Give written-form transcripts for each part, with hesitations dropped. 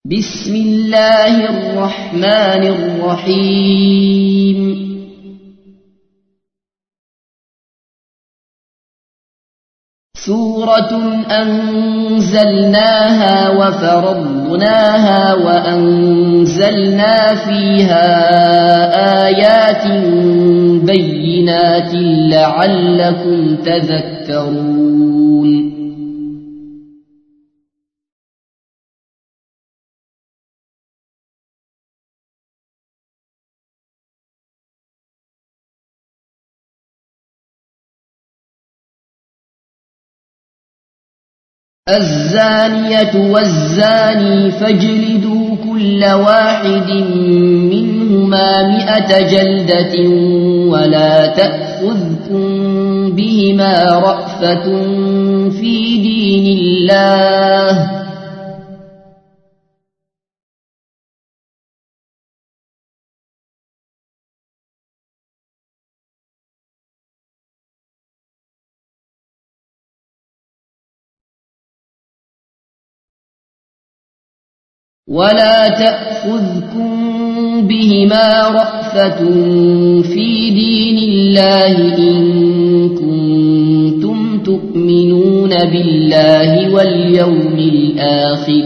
بسم الله الرحمن الرحيم سورة أنزلناها وفرضناها وأنزلنا فيها آيات بينات لعلكم تذكرون الزانية والزاني فاجلدوا كل واحد منهما 100 جلدة ولا تأخذكم بهما رأفة في دين الله في دين الله إن كنتم تؤمنون بالله واليوم الآخر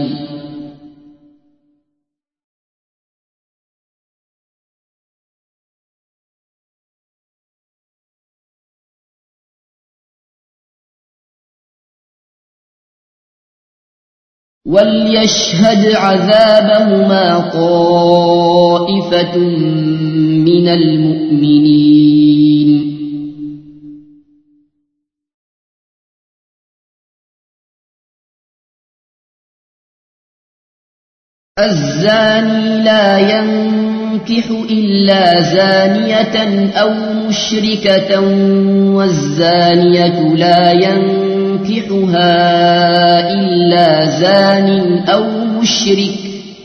وليشهد عذابهما طائفة من المؤمنين الزاني لا ينكح إلا زانية أو مشركة والزانية لا ينكحها إلا زان أو مشرك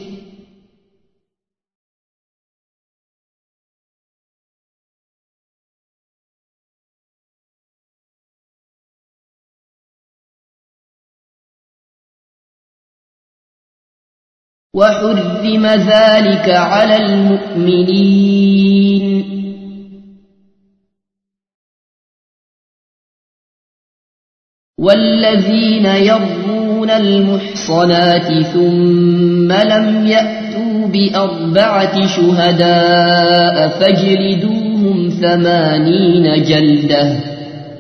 وحرم ذلك على المؤمنين والذين يرمون المحصنات ثم لم يأتوا ب4 شهداء فاجلدوهم 80 جلدة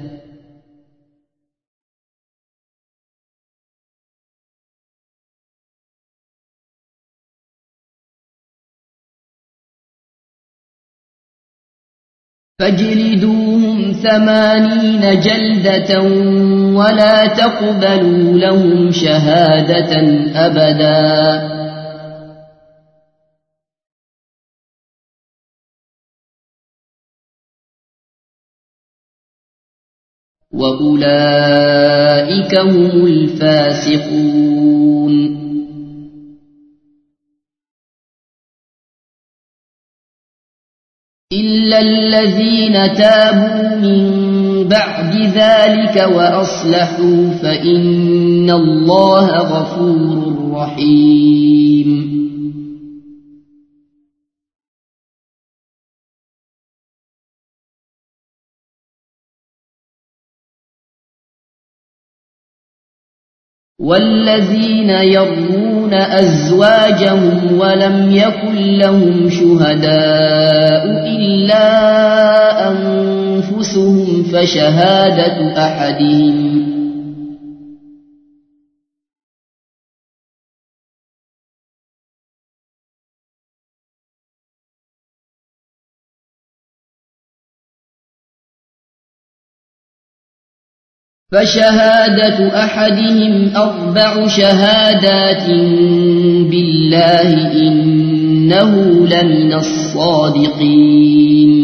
ولا تقبلوا لهم شهادة أبدا وأولئك هم الفاسقون إلا الذين تابوا من بعد ذلك وأصلحوا فإن الله غفور رحيم والذين يرمون أزواجهم ولم يكن لهم شهداء إلا أنفسهم فشهادة أحدهم 4 شهادات بالله إنه لمن الصادقين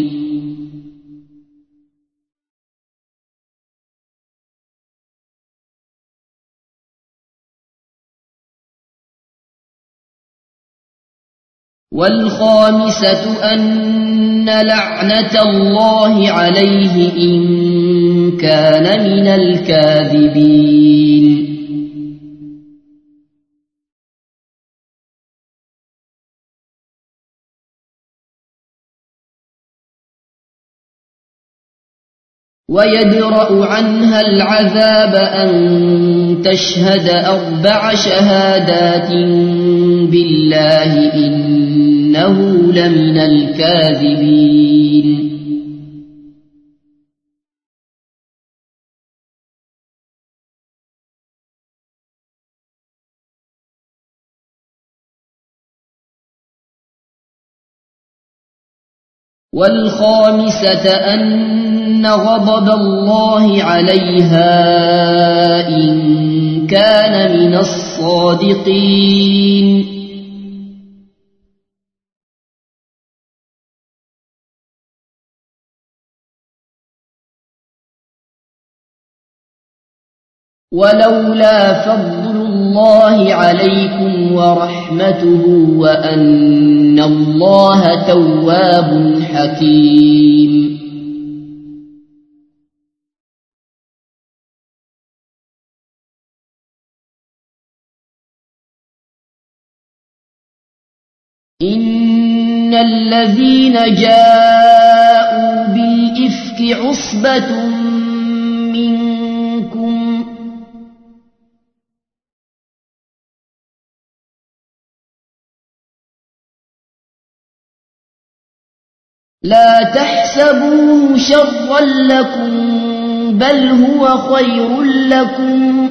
والخامسة أن لعنة الله عليه إن كان من الكاذبين ويدرأ عنها العذاب أن تشهد 4 شهادات بالله إنه لمن الكاذبين. والخامسة أن غضب الله عليها إن كان من الصادقين. ولولا فضل الله عليكم ورحمته وأن الله تواب حكيم. إن الذين جاءوا بالإفك عصبة منكم لا تحسبوه شرا لكم بل هو خير لكم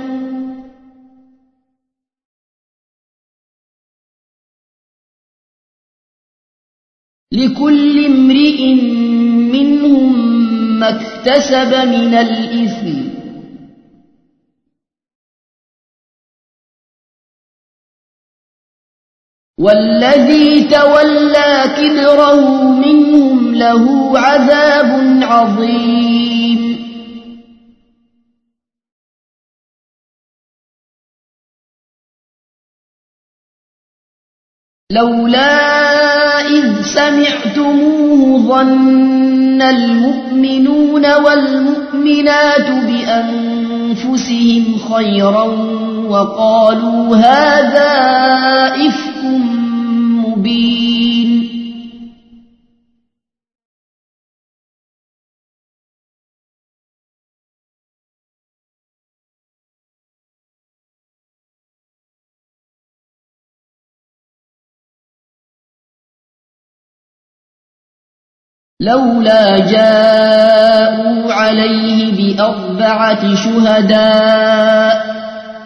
لكل امرئ منهم ما اكتسب من الإثم والذي تولى كبره منهم له عذاب عظيم. لولا إذ سمعتموه ظن المؤمنون والمؤمنات بأنفسهم خيرا وقالوا هذا إفك مبين. لولا جاءوا عليه ب4 شهداء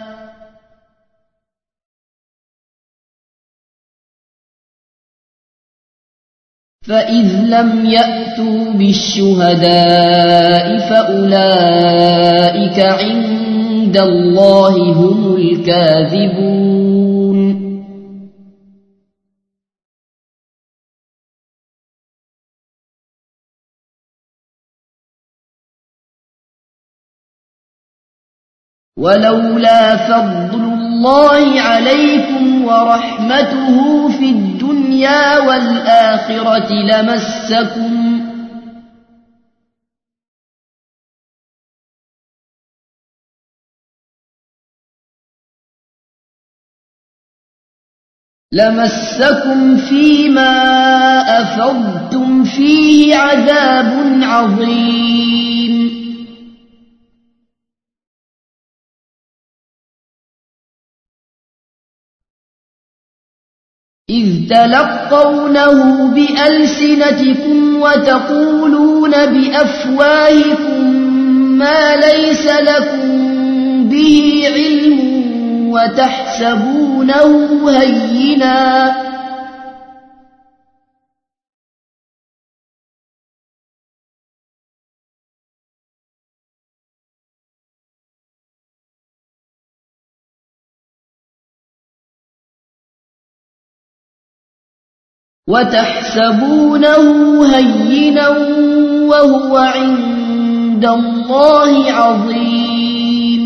فإذ لم يأتوا بالشهداء فأولئك عند الله هم الكاذبون. ولولا فضل الله عليكم ورحمته في الدنيا والآخرة لمسكم فيما أفضتم فيه عذاب عظيم. إذ تلقونه بألسنتكم وتقولون بأفواهكم ما ليس لكم به علم وتحسبونه هينا وهو عند الله عظيم.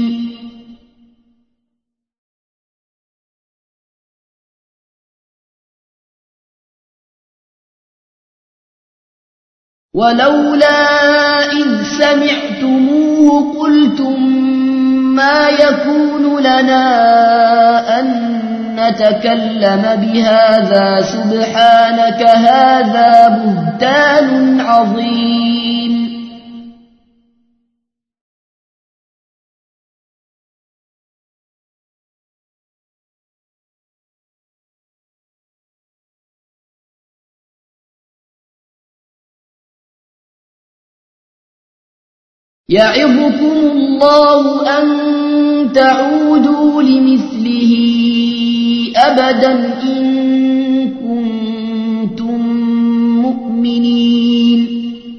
ولولا إذ سمعتموه قلتم ما يكون لنا أن نتكلم بهذا سبحانك هذا بهتان عظيم. يعظكم الله أن تعودوا لمثله أبدا إن كنتم مؤمنين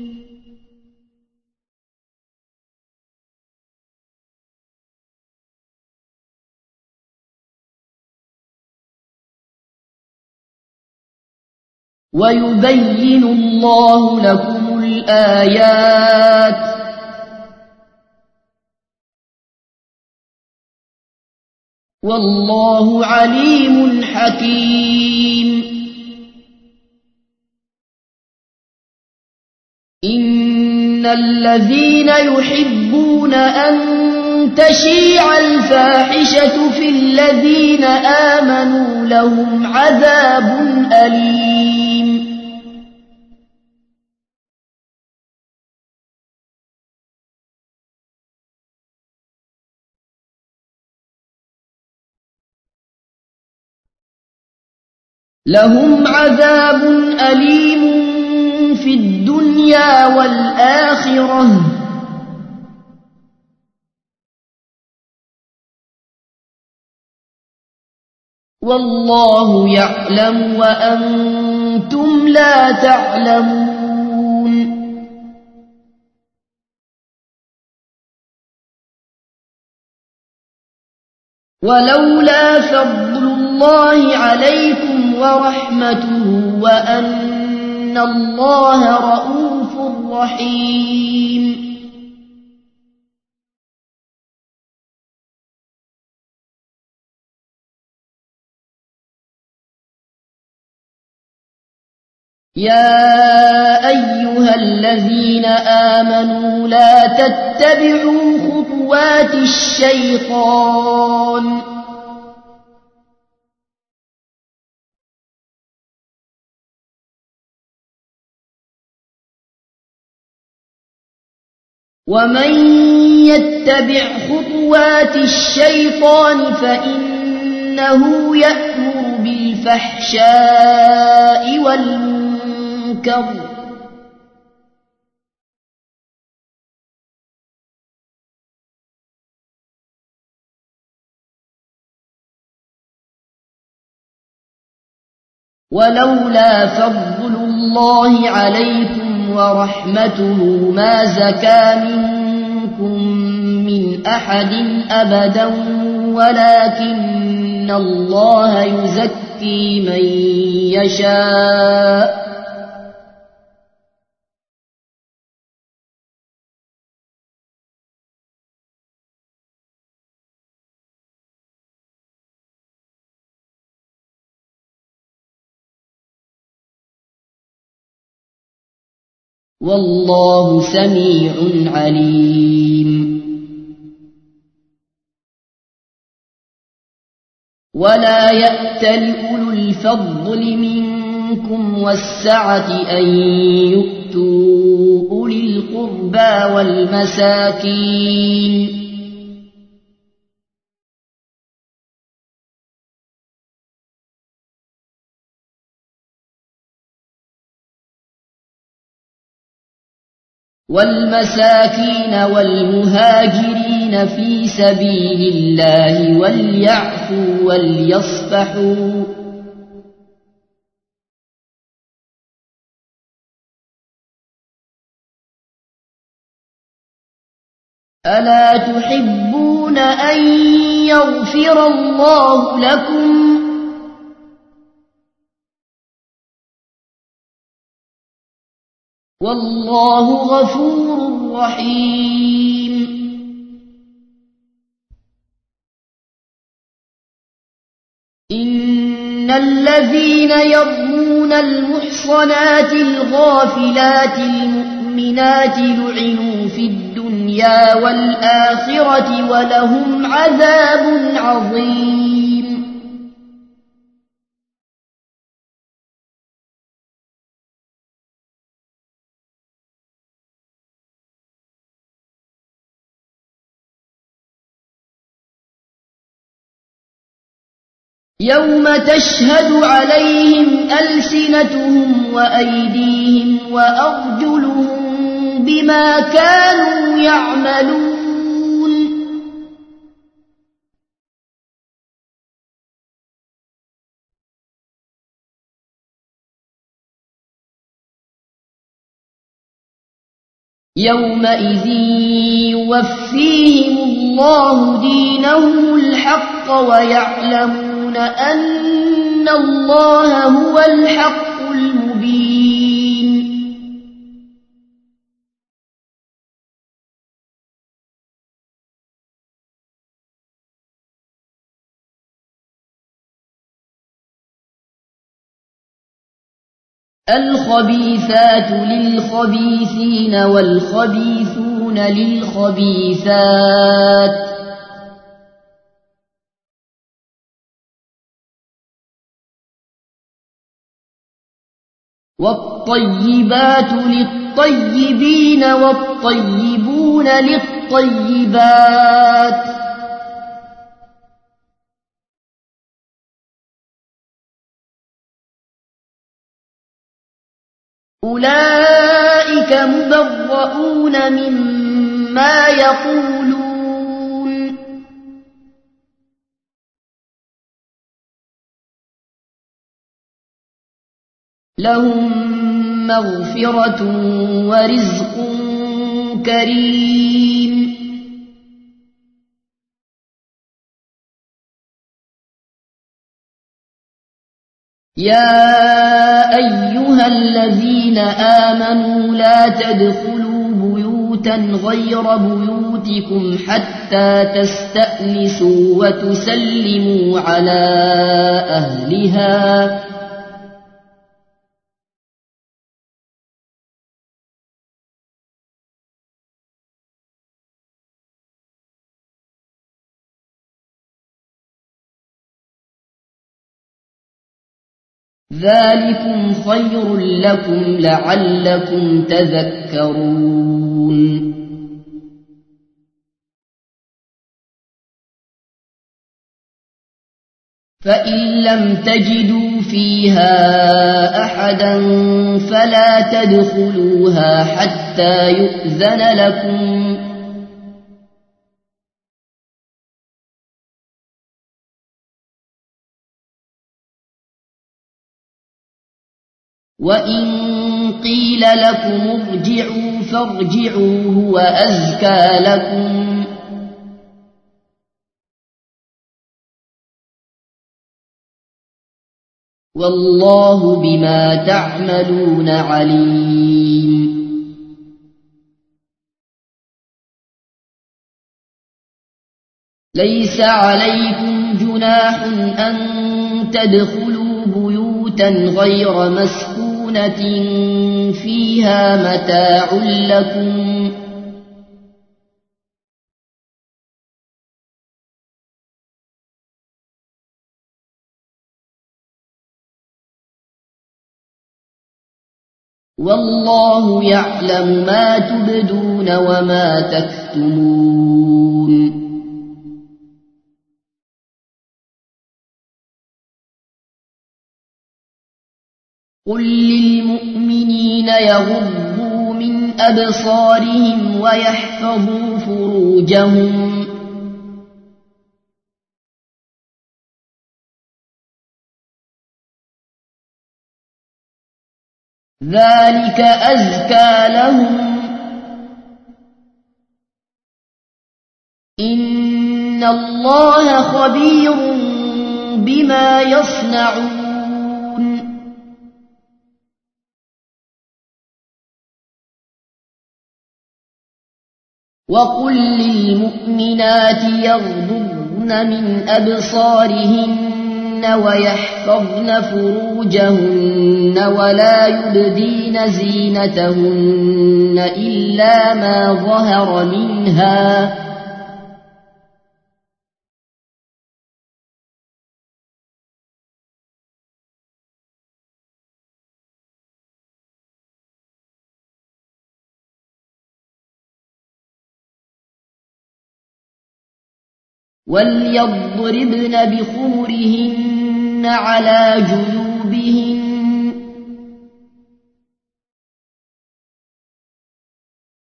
ويبين الله لكم الآيات والله عليم حكيم إن الذين يحبون أن تشيع الفاحشة في الذين آمنوا لهم عذاب أليم لهم عذاب أليم في الدنيا والآخرة والله يعلم وأنتم لا تعلمون ولولا فضل الله عليكم ورحمته وأن الله رؤوف رحيم يا أيها الذين آمنوا لا تتبعوا خطوات الشيطان ومن يتبع خطوات الشيطان فإنه يأمر بالفحشاء والمنكر ولولا فضل الله عليكم ورحمته ما زكى منكم من أحد أبدا ولكن الله يزكي من يشاء والله سميع عليم ولا يأتل أولو الفضل منكم والسعة أن يؤتوا أولي القربى والمساكين والمهاجرين في سبيل الله وليعفوا وليصفحوا ألا تحبون أن يغفر الله لكم والله غفور رحيم إن الذين يرمون المحصنات الغافلات المؤمنات لعنوا في الدنيا والآخرة ولهم عذاب عظيم يوم تشهد عليهم ألسنتهم وأيديهم وأرجلهم بما كانوا يعملون يومئذ يوفيهم الله دينهم الحق ويعلمون أن الله هو الحق المبين الخبيثات للخبيثين والخبيثون للخبيثات والطيبات للطيبين والطيبون للطيبات أولئك مبرؤون مما يقولون لهم مغفرة ورزق كريم يا أيها الذين آمنوا لا تدخلوا بيوتا غير بيوتكم حتى تستأنسوا وتسلموا على أهلها ذلكم خير لكم لعلكم تذكرون فإن لم تجدوا فيها أحدا فلا تدخلوها حتى يؤذن لكم وإن قيل لكم ارجعوا فارجعوا هو أزكى لكم والله بما تعملون عليم ليس عليكم جناح أن تدخلوا بيوتا غير مسكونة فيها متاع لكم والله يعلم ما تبدون وما تكتمون قل للمؤمنين يغضوا من أبصارهم ويحفظوا فروجهم ذلك أزكى لهم إن الله خبير بما يصنعون وقل للمؤمنات يغضضن من أبصارهن ويحفظن فروجهن ولا يبدين زينتهن إلا ما ظهر منها وليضربن بخمرهن على جيوبهن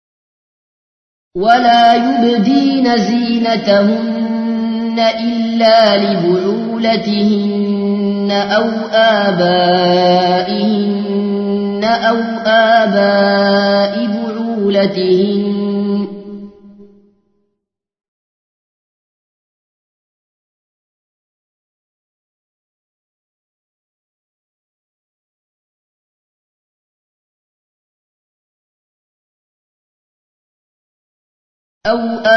ولا يبدين زينتهن إلا لبعولتهن أو آبائهن أو آباء بعولتهن أو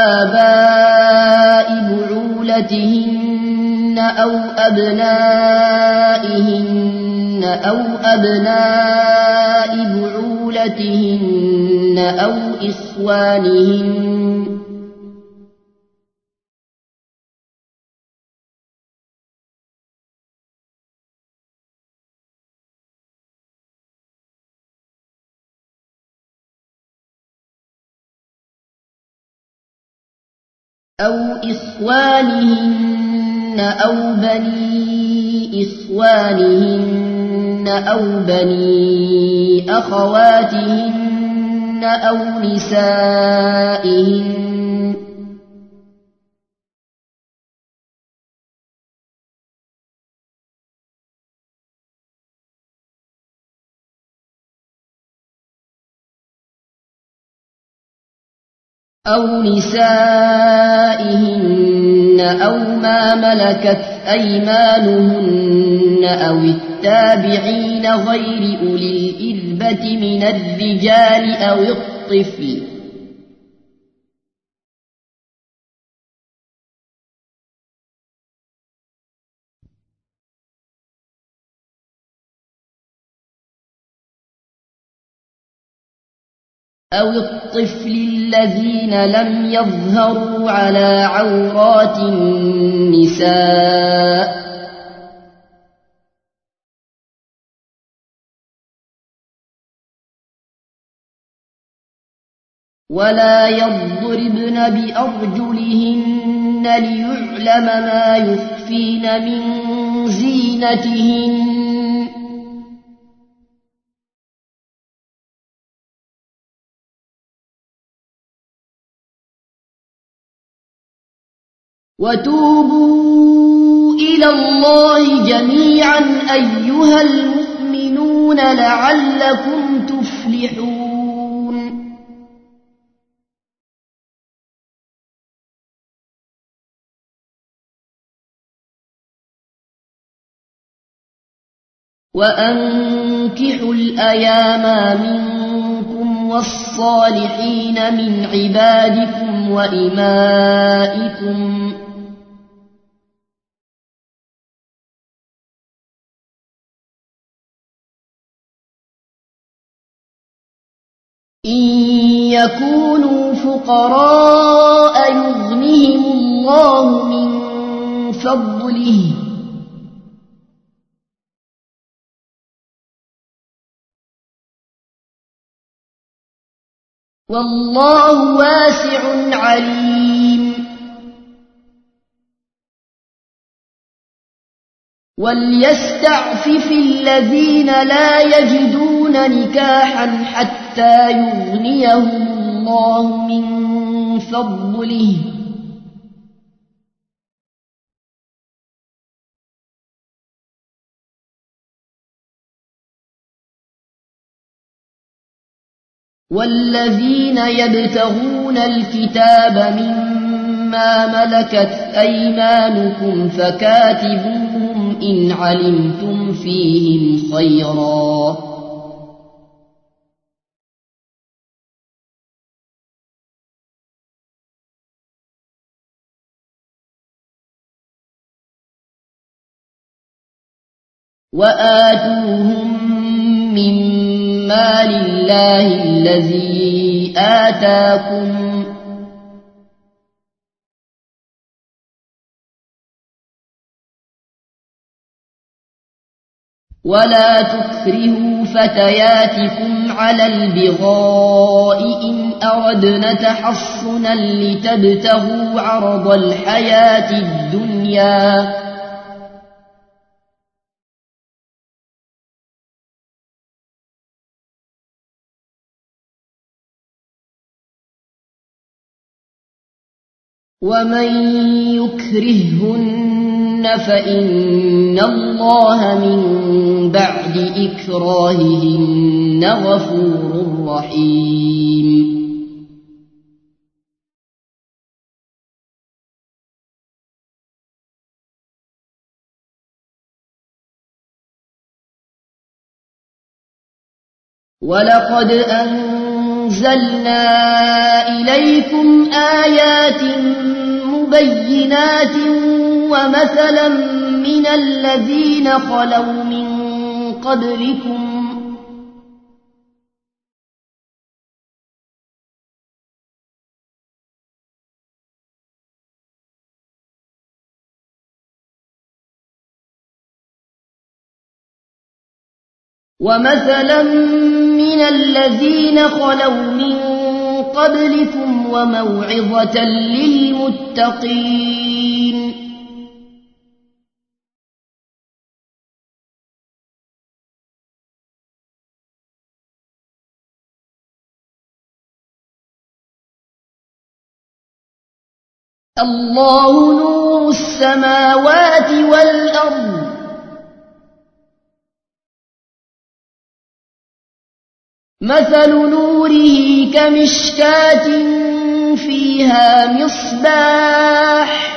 آباء بعولتهن أو أبنائهن أو أبناء بعولتهن أو إخوانهن أو بني إخوانهن أو بني أخواتهن أو نسائهن أو ما ملكت أيمانهن أو التابعين غير أولي الإربة من الرجال أو الطفل الذين لم يظهروا على عورات النساء ولا يضربن بأرجلهن ليعلم ما يخفين من زينتهن وتوبوا إلى الله جميعا أيها المؤمنون لعلكم تفلحون وأنكحوا الأيام منكم والصالحين من عبادكم وإمائكم إن يكونوا فقراء يغنهم الله من فضله والله واسع عليم وليستعفف الذين لا يجدون نكاحا حتى يغنيهم الله من فضله والذين يبتغون الكتاب مما ملكت أيمانكم فكاتبوهم إن علمتم فيهم خيرا وآتوهم مما لله الذي آتاكم ولا تكرهوا فتياتكم على البغاء إن أردنا تحصنا لتبتغوا عرض الحياة الدنيا ومن يكرههن فإن الله من بعد إكراههن غفور رحيم. ولقد أنزلنا إليكم آيات مبينات ومثلا من الذين خلوا من قبلكم وموعظة للمتقين. الله نور السماوات والأرض مثل نوره كمشكاة فيها مصباح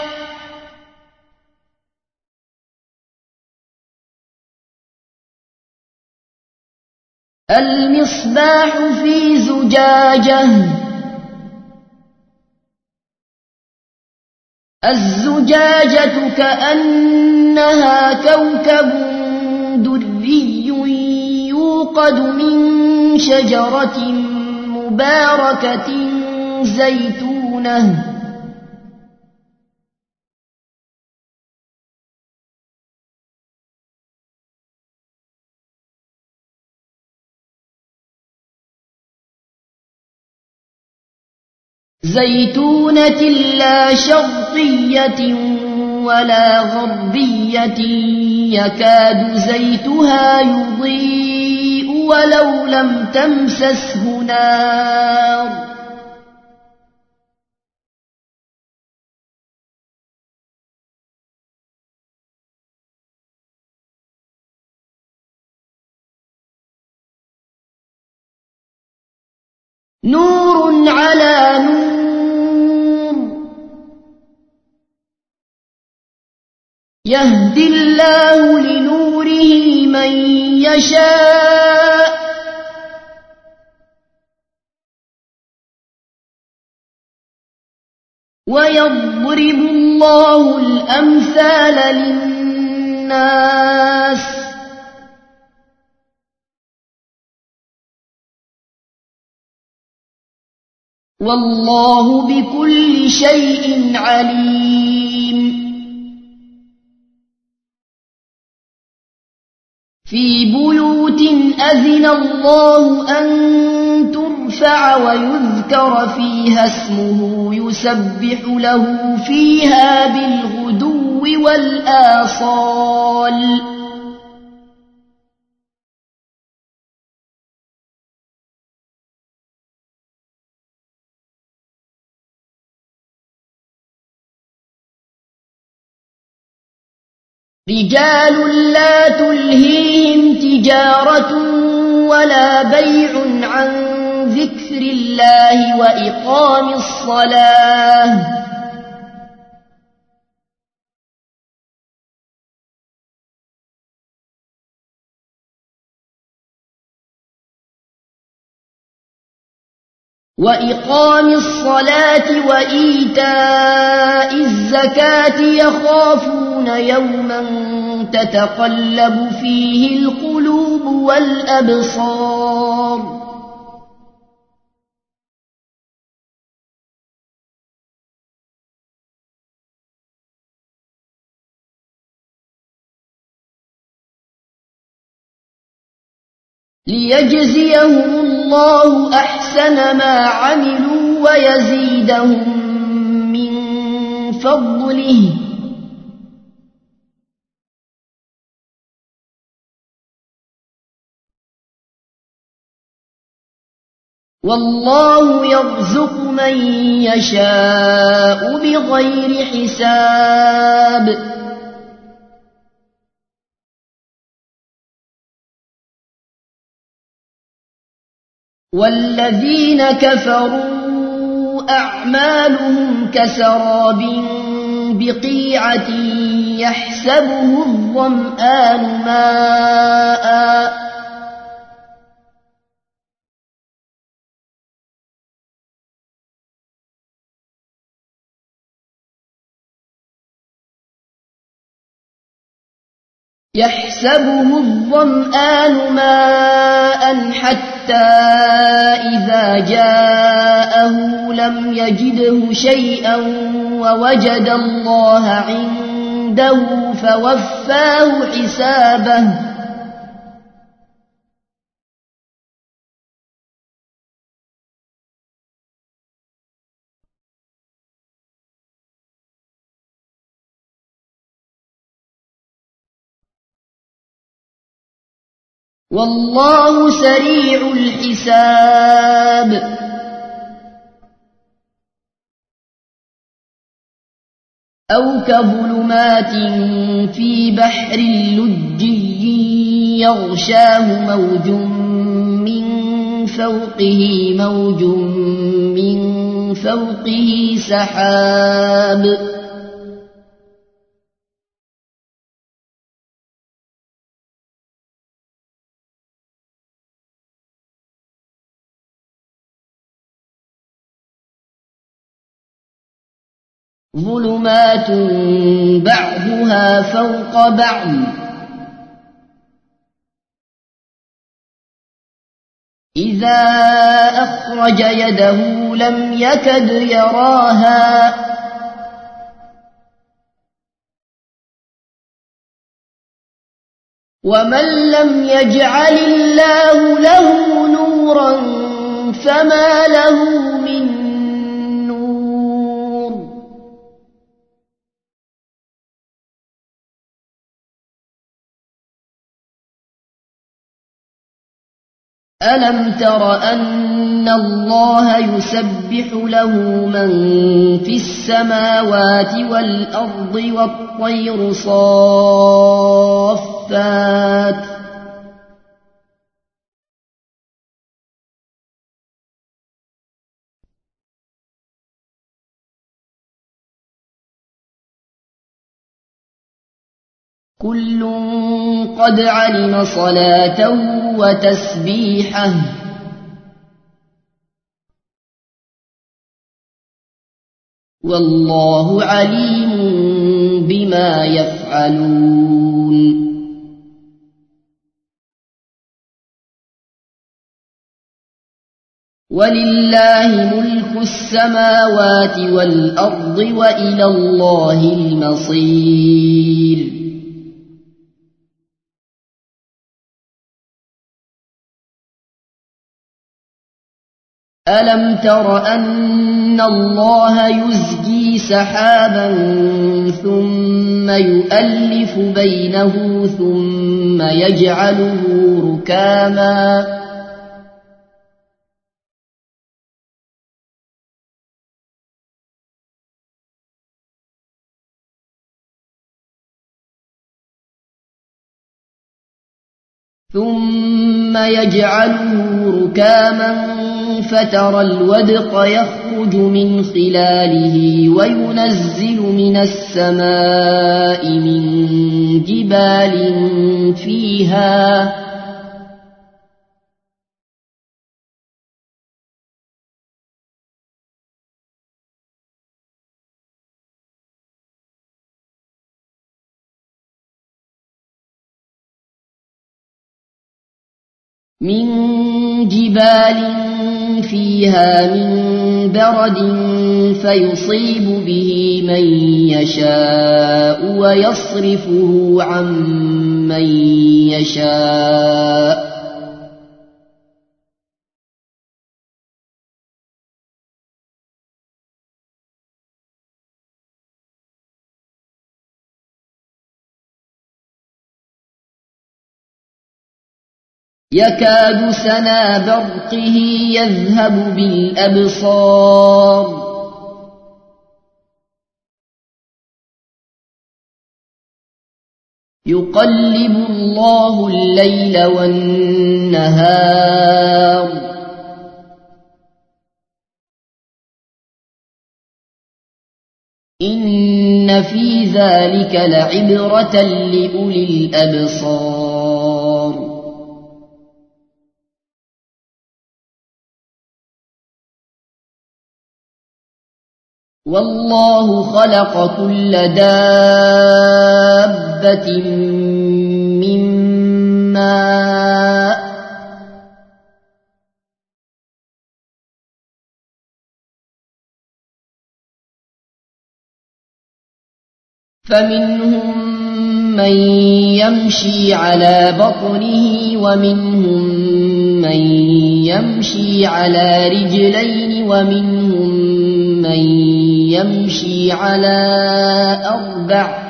المصباح في زجاجة الزجاجة كأنها كوكب دري يوقد من شجرة مباركة زيتونة لا شرقية ولا غربية يكاد زيتها يضيء ولو لم تمسسه نار نور على نور يهدي الله لنوره من يشاء ويضرب الله الأمثال للناس والله بكل شيء عليم. في بيوت أذن الله أن ترفع ويذكر فيها اسمه يسبح له فيها بالغدو والآصال رجال لا تلهيهم تجارة ولا بيع عن ذكر الله وإقام الصلاة وإيتاء الزكاة يخافون يوما تتقلب فيه القلوب والأبصار ليجزيهم الله أحسن ما عملوا ويزيدهم من فضله والله يرزق من يشاء بغير حساب والذين كفروا أعمالهم كسراب بقيعة يحسبه الظمآن ماءً حتى إذا جاءه لم يجده شيئا ووجد الله عنده فوفاه حسابه والله سريع الحساب أو كظلمات في بحر لجي يغشاه موج من فوقه موج من فوقه سحاب ظلمات بعضها فوق بعض إذا أخرج يده لم يكد يراها ومن لم يجعل الله له نورا فما له من ألم تر أن الله يسبح له من في السماوات والأرض والطير صافات كل قد علم صلاته وتسبيحه والله عليم بما يفعلون ولله ملك السماوات والأرض وإلى الله المصير ألم تر أن الله يزجي سحابا ثم يؤلف بينه ثم يجعله ركاما فترى الودق يخرج من خلاله وينزل من السماء من جبال فيها من برد فيصيب به من يشاء ويصرفه عن من يشاء يكاد سنا برقه يذهب بالأبصار يقلب الله الليل والنهار إن في ذلك لعبرة لأولي الأبصار والله خلق كل دابة من ماء فمنهم من يمشي على بطنه ومنهم من يمشي على رجلين ومنهم من يمشي على أربع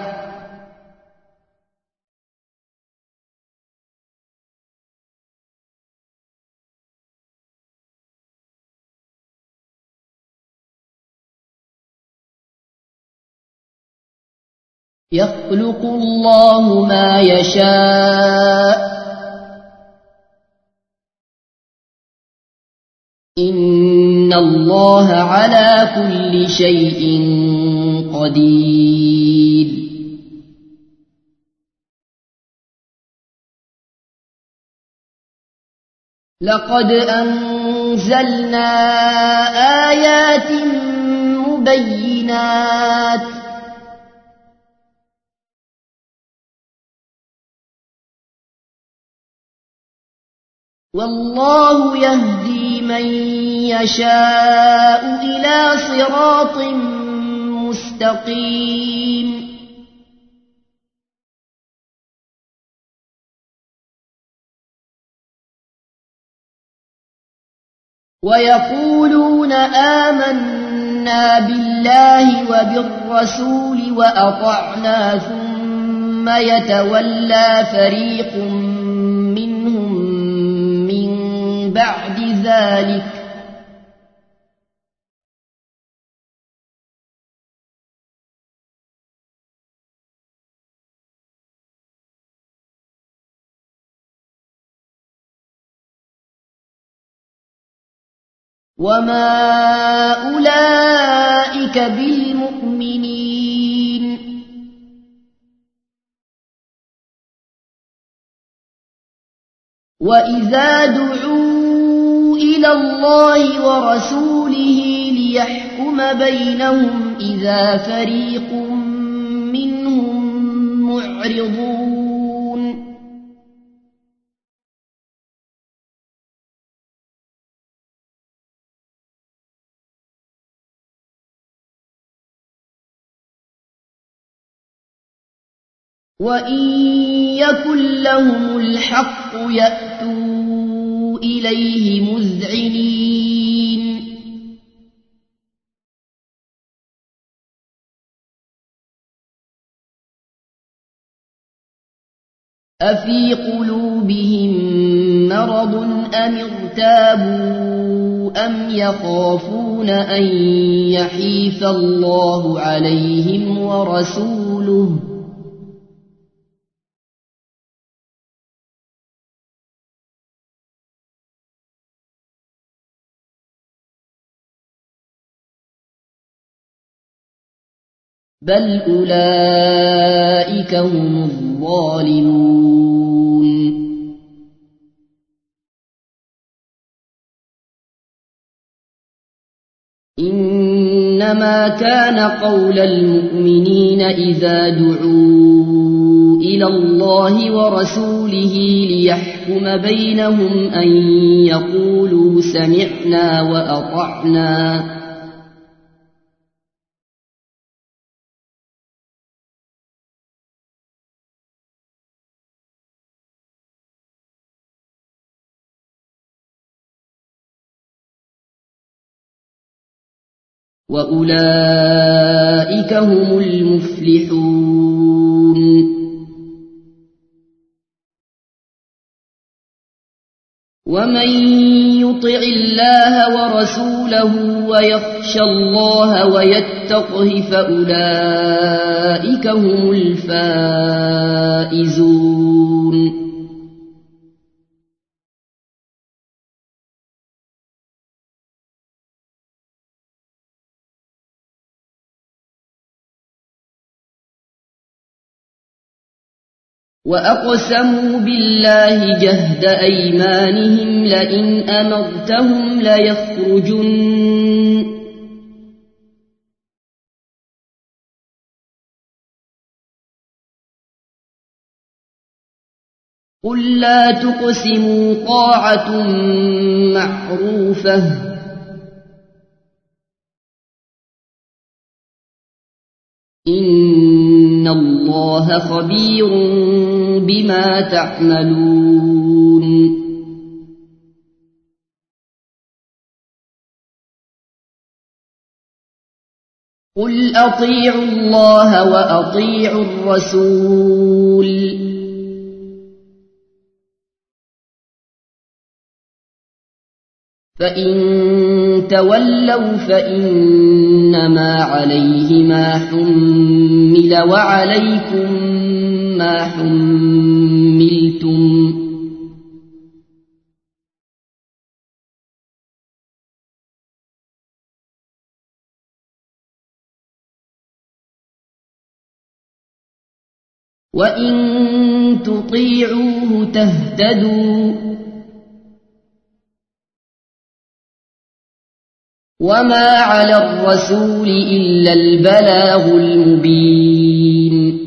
يخلق الله ما يشاء إن الله على كل شيء قدير لقد أنزلنا آيات مبينات والله يهدي من يشاء إلى صراط مستقيم ويقولون آمنا بالله وبالرسول وأطعنا ثم يتولى فريق منهم من بعد ذلك وما أولئك بالمؤمنين وإذا دعوا إلى الله ورسوله ليحكم بينهم إذا فريق منهم معرضون وإن يكن لهم الحق يأتوا إليه مذعنين أفي قلوبهم مرض أم ارتابوا أم يخافون أن يحيف الله عليهم ورسوله بل أولئك هم الظالمون إنما كان قول المؤمنين إذا دعوا إلى الله ورسوله ليحكم بينهم أن يقولوا سمعنا وأطعنا وأولئك هم المفلحون ومن يطع الله ورسوله ويخشى الله ويتقه فأولئك هم الفائزون وأقسموا بالله جهد أيمانهم لئن أمرتهم ليخرجن قل لا تقسموا طاعة معروفة إن الله خبير بما تعملون قل أطيعوا الله وأطيعوا الرسول فإن تولوا فإنما عليه ما حمل وعليكم ما حملتم وإن تطيعوه تهتدوا وما على الرسول إلا البلاغ المبين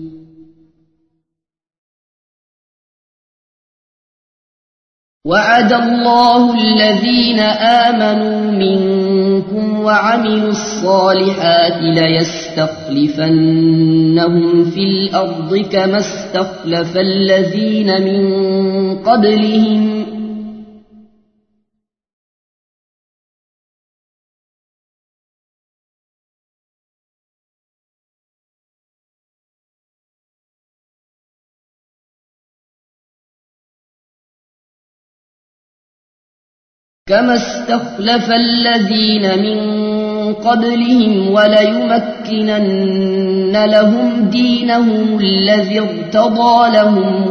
وعد الله الذين آمنوا منكم وعملوا الصالحات ليستخلفنهم في الأرض كما استخلف الذين من قبلهم وليمكنن لهم دينهم الذي ارتضى لهم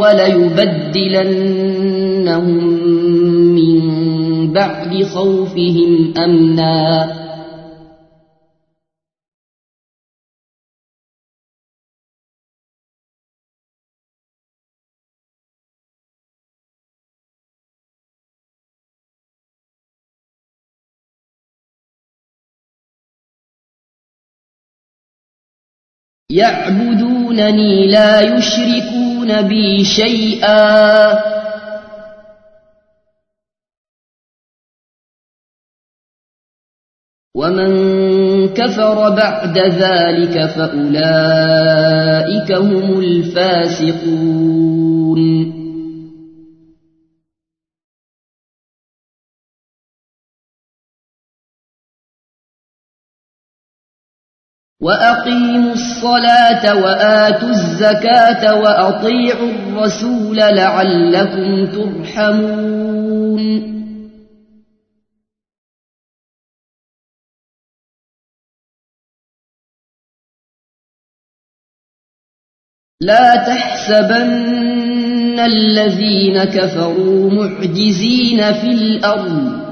وليبدلنهم من بعد خوفهم أمنا يعبدونني لا يشركون بي شيئا ومن كفر بعد ذلك فأولئك هم الفاسقون وأقيموا الصلاة وآتوا الزكاة وأطيعوا الرسول لعلكم ترحمون لا تحسبن الذين كفروا معجزين في الأرض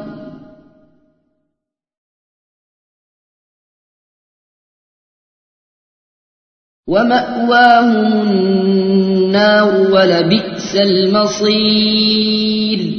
ومأواهم النار ولبئس المصير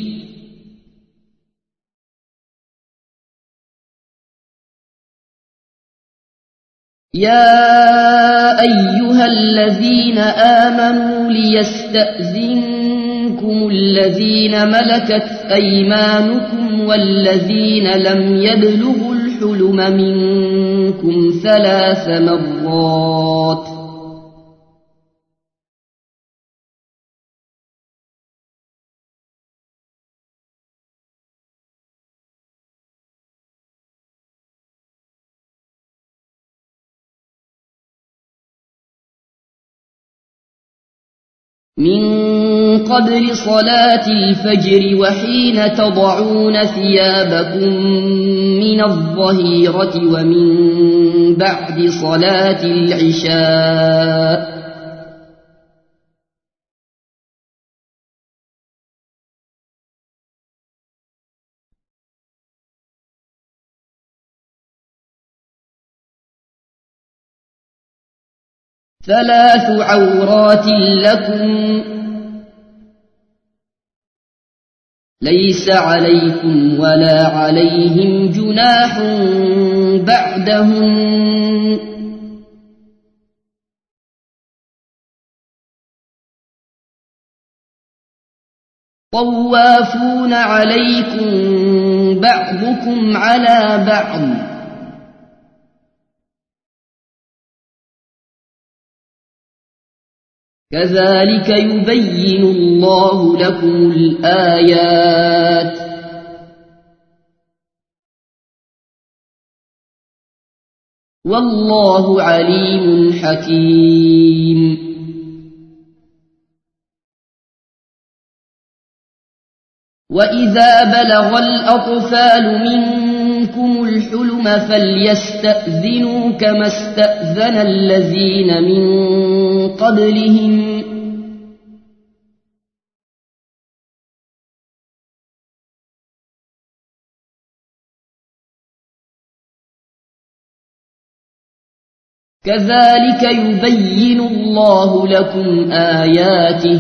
يا أيها الذين آمنوا ليستأذنكم الذين ملكت أيمانكم والذين لم يبلغوا الحلم منكم 3 مرات من قبل صلاة الفجر وحين تضعون ثيابكم من الظهيرة ومن بعد صلاة العشاء. ثلاث عورات لكم ليس عليكم ولا عليهم جناح بعدهم. طوافون عليكم بعضكم على بعض كذلك يبين الله لكم الآيات والله عليم حكيم. وإذا بلغ الأطفال منكم الحلم فليستأذنوا كما استأذن الذين من قبلهم كذلك يبين الله لكم آياته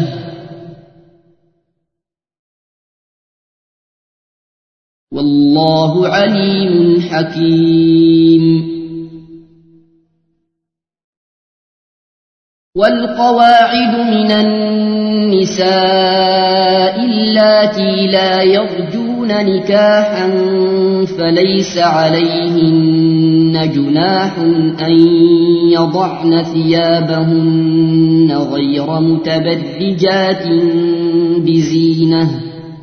والله عليم حكيم. والقواعد من النساء اللاتي لا يرجون نكاحا فليس عليهن جناح أن يضعن ثيابهن غير متبرجات بزينة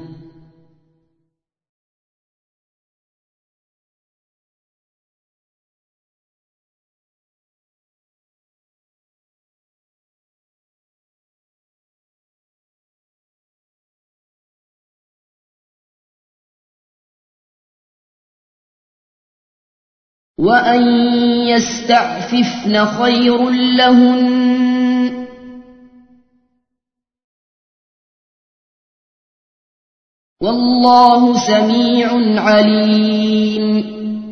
وأن يستعففن خير لهن والله سميع عليم.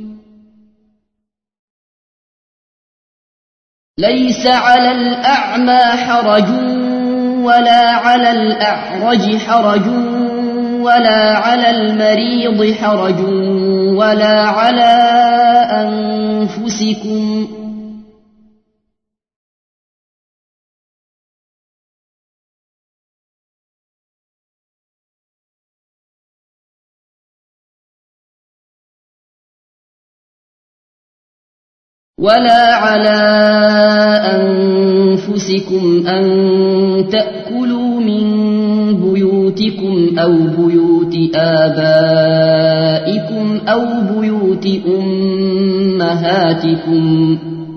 ليس على الأعمى حرج ولا على الأعرج حرج ولا على المريض حرج ولا على أنفسكم أن تأكلوا من بيوتكم أو بيوت آبائكم أو بيوت أمهاتكم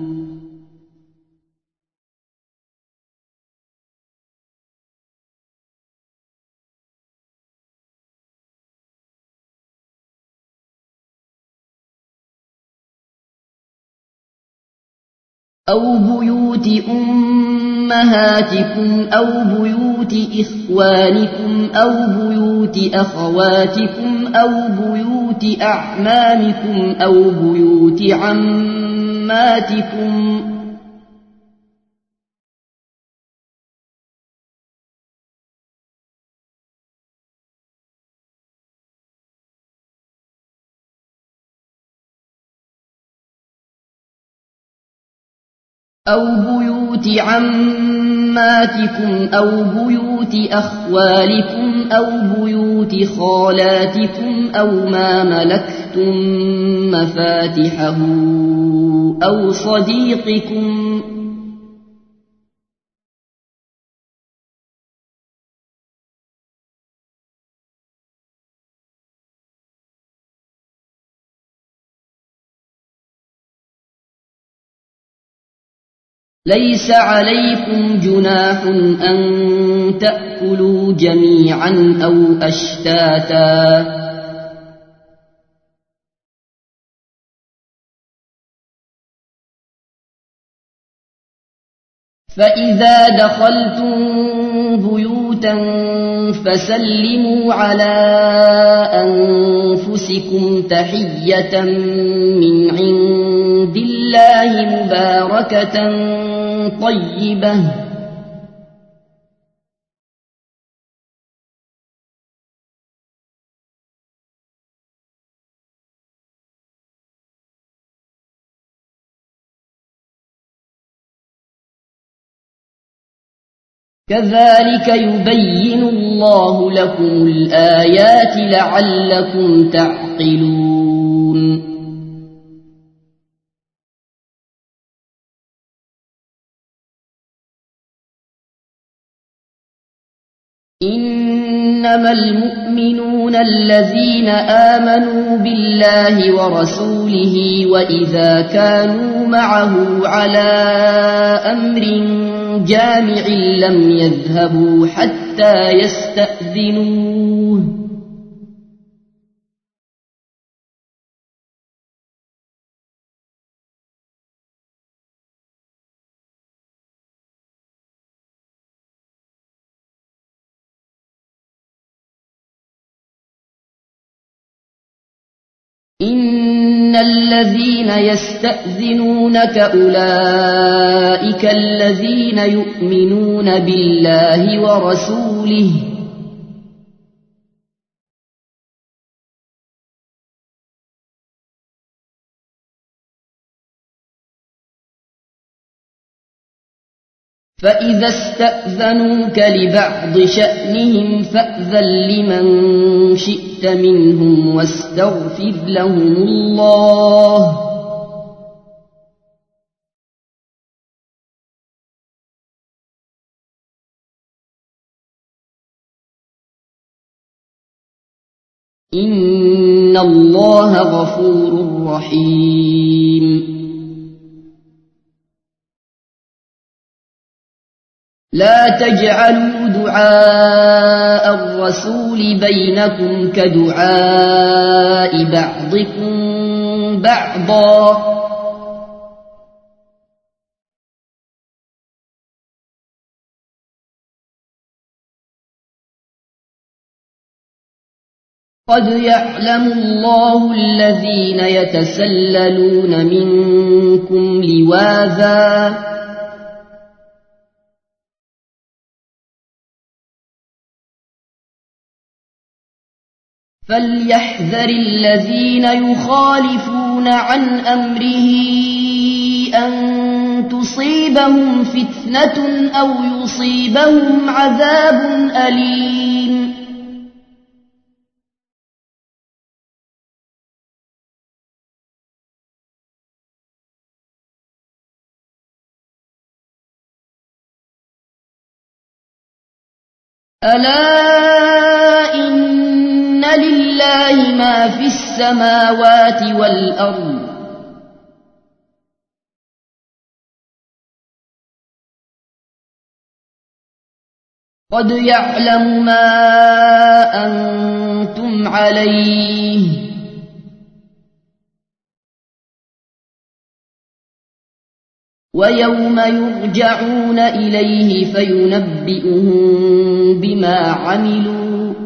أو بيوت إخوانكم أو بيوت أخواتكم أو بيوت أعمامكم أو بيوت عماتكم أو بيوت أخوالكم أو بيوت خالاتكم أو ما ملكتم مفاتحه أو صديقكم ليس عليكم جناح أن تأكلوا جميعا أو أشتاتا فإذا دخلتم بيوتا فسلموا على أنفسكم تحية من عند الله مباركة طيبة كذلك يبين الله لكم الآيات لعلكم تعقلون إنما المؤمنون الذين آمنوا بالله ورسوله وإذا كانوا معه على أمر جامع لم يذهبوا حتى يستأذنوه إن الذين يستأذنونك أولئك الذين يؤمنون بالله ورسوله فإذا استأذنوك لبعض شأنهم فأذن لمن شئت منهم واستغفر لهم الله إن الله غفور رحيم لا تجعلوا دعاء الرسول بينكم كدعاء بعضكم بعضا قد يعلم الله الذين يتسللون منكم لواذا فليحذر الذين يخالفون عن أمره أن تصيبهم فتنة أو يصيبهم عذاب أليم ألا إن لله ما في السماوات والأرض قد يعلم ما أنتم عليه ويوم يرجعون إليه فينبئهم بما عملوا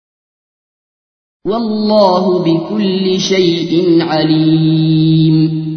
والله بكل شيء عليم